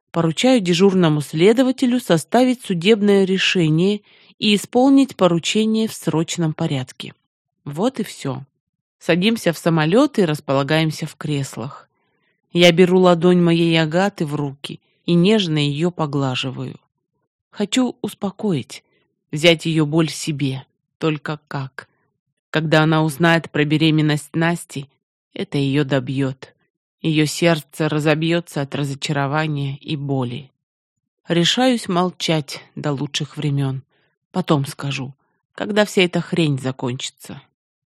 Поручаю дежурному следователю составить судебное решение и исполнить поручение в срочном порядке. Вот и все. Садимся в самолет и располагаемся в креслах. Я беру ладонь моей Агаты в руки и нежно ее поглаживаю. Хочу успокоить, взять ее боль себе. Только как? Когда она узнает про беременность Насти, это ее добьет. Ее сердце разобьется от разочарования и боли. Решаюсь молчать до лучших времен. Потом скажу, когда вся эта хрень закончится.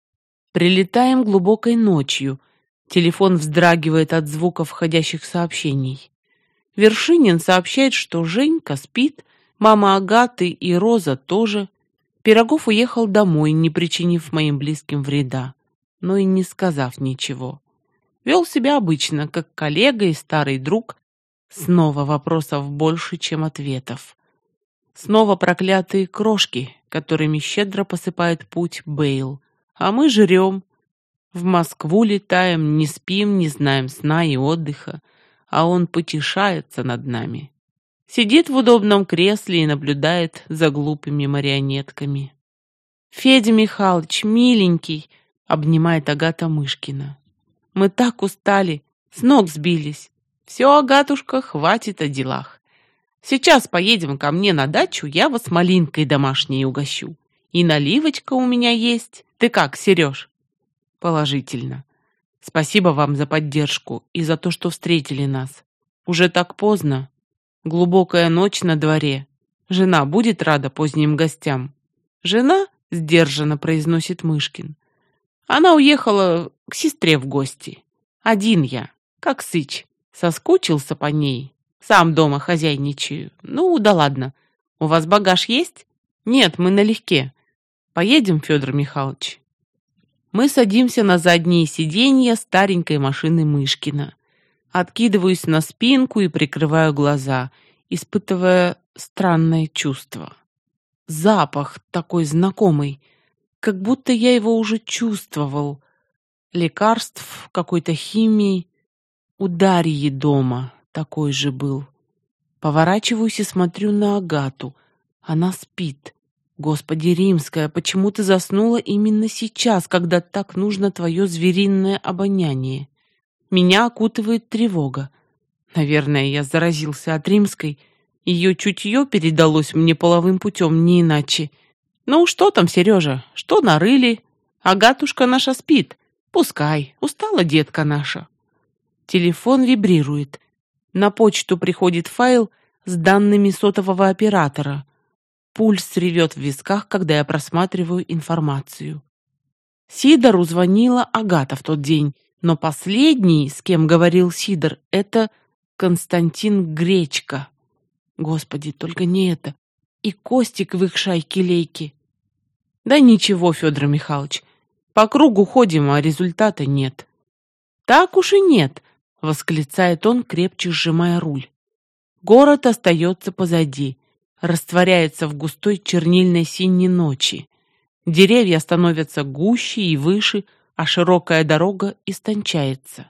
Прилетаем глубокой ночью. Телефон вздрагивает от звука входящих сообщений. Вершинин сообщает, что Женька спит, мама Агаты и Роза тоже. Пирогов уехал домой, не причинив моим близким вреда, но и не сказав ничего. Вел себя обычно, как коллега и старый друг. Снова вопросов больше, чем ответов. Снова проклятые крошки, которыми щедро посыпает путь Бейл. А мы жрем. В Москву летаем, не спим, не знаем сна и отдыха, а он потешается над нами. Сидит в удобном кресле и наблюдает за глупыми марионетками. «Федя Михайлович, миленький!» — обнимает Агата Мышкина. «Мы так устали, с ног сбились. Все, Агатушка, хватит о делах. Сейчас поедем ко мне на дачу, я вас малинкой домашней угощу. И наливочка у меня есть. Ты как, Сереж?» «Положительно. Спасибо вам за поддержку и за то, что встретили нас. Уже так поздно. Глубокая ночь на дворе. Жена будет рада поздним гостям?» «Жена?» — сдержанно произносит Мышкин. «Она уехала к сестре в гости. Один я, как сыч. Соскучился по ней. Сам дома хозяйничаю. Ну, да ладно. У вас багаж есть?» «Нет, мы налегке. Поедем, Федор Михайлович?» Мы садимся на задние сиденья старенькой машины Мышкина. Откидываюсь на спинку и прикрываю глаза, испытывая странное чувство. Запах такой знакомый, как будто я его уже чувствовал. Лекарств, какой-то химии. У Дарьи дома такой же был. Поворачиваюсь и смотрю на Агату. Она спит. Господи, Римская, почему ты заснула именно сейчас, когда так нужно твое звериное обоняние? Меня окутывает тревога. Наверное, я заразился от Римской. Ее чутье передалось мне половым путем, не иначе. Ну, что там, Сережа, что нарыли? Агатушка наша спит. Пускай, устала детка наша. Телефон вибрирует. На почту приходит файл с данными сотового оператора. Пульс ревет в висках, когда я просматриваю информацию. Сидору звонила Агата в тот день, но последний, с кем говорил Сидор, это Константин Гречка. Господи, только не это. И Костик в их шайке-лейке. Да ничего, Федор Михайлович, по кругу ходим, а результата нет. Так уж и нет, восклицает он, крепче сжимая руль. Город остается позади, растворяется в густой чернильной синей ночи. Деревья становятся гуще и выше, а широкая дорога истончается.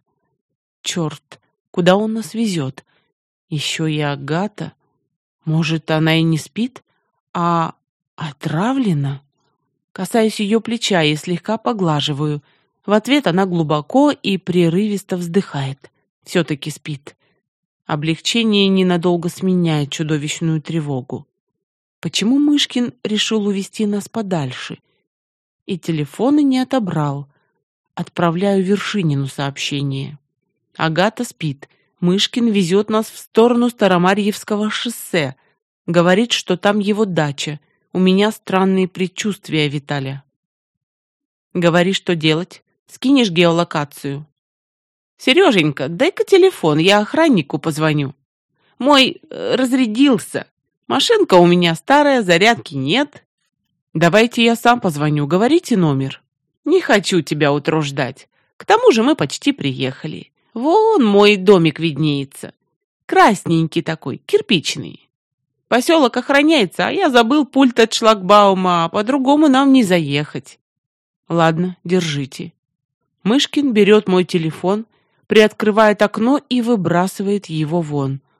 Черт, куда он нас везет? Еще и Агата. Может, она и не спит, а отравлена? Касаюсь ее плеча и слегка поглаживаю. В ответ она глубоко и прерывисто вздыхает. Все-таки спит. Облегчение ненадолго сменяет чудовищную тревогу. Почему Мышкин решил увести нас подальше? И телефоны не отобрал. Отправляю Вершинину сообщение. Агата спит. Мышкин везет нас в сторону Старомарьевского шоссе. Говорит, что там его дача. У меня странные предчувствия, Виталя. Говори, что делать. Скинешь геолокацию. Сереженька, дай-ка телефон, я охраннику позвоню. Мой разрядился. Машинка у меня старая, зарядки нет. Давайте я сам позвоню, говорите номер. Не хочу тебя утруждать. К тому же мы почти приехали. Вон мой домик виднеется. Красненький такой, кирпичный. Поселок охраняется, а я забыл пульт от шлагбаума, а по-другому нам не заехать. Ладно, держите. Мышкин берет мой телефон, приоткрывает окно и выбрасывает его вон.